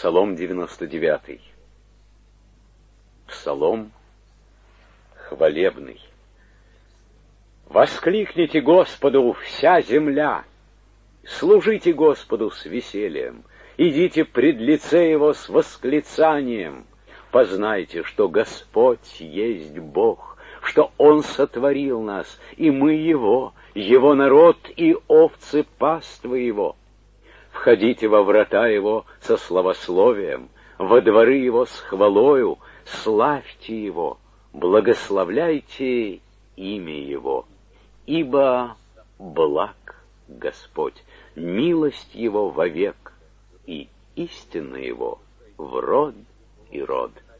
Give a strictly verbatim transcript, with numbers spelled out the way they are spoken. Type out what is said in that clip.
Псалом девяносто девятый. Псалом хвалебный. Воскликните Господу, вся земля! Служите Господу с весельем, идите пред лице Его с восклицанием. Познайте, что Господь есть Бог, что Он сотворил нас, и мы Его, Его народ и овцы паствы Его. Входите во врата Его со славословием, во дворы Его с хвалою, славьте Его, благословляйте имя Его, ибо благ Господь, милость Его вовек, и истина Его в род и род.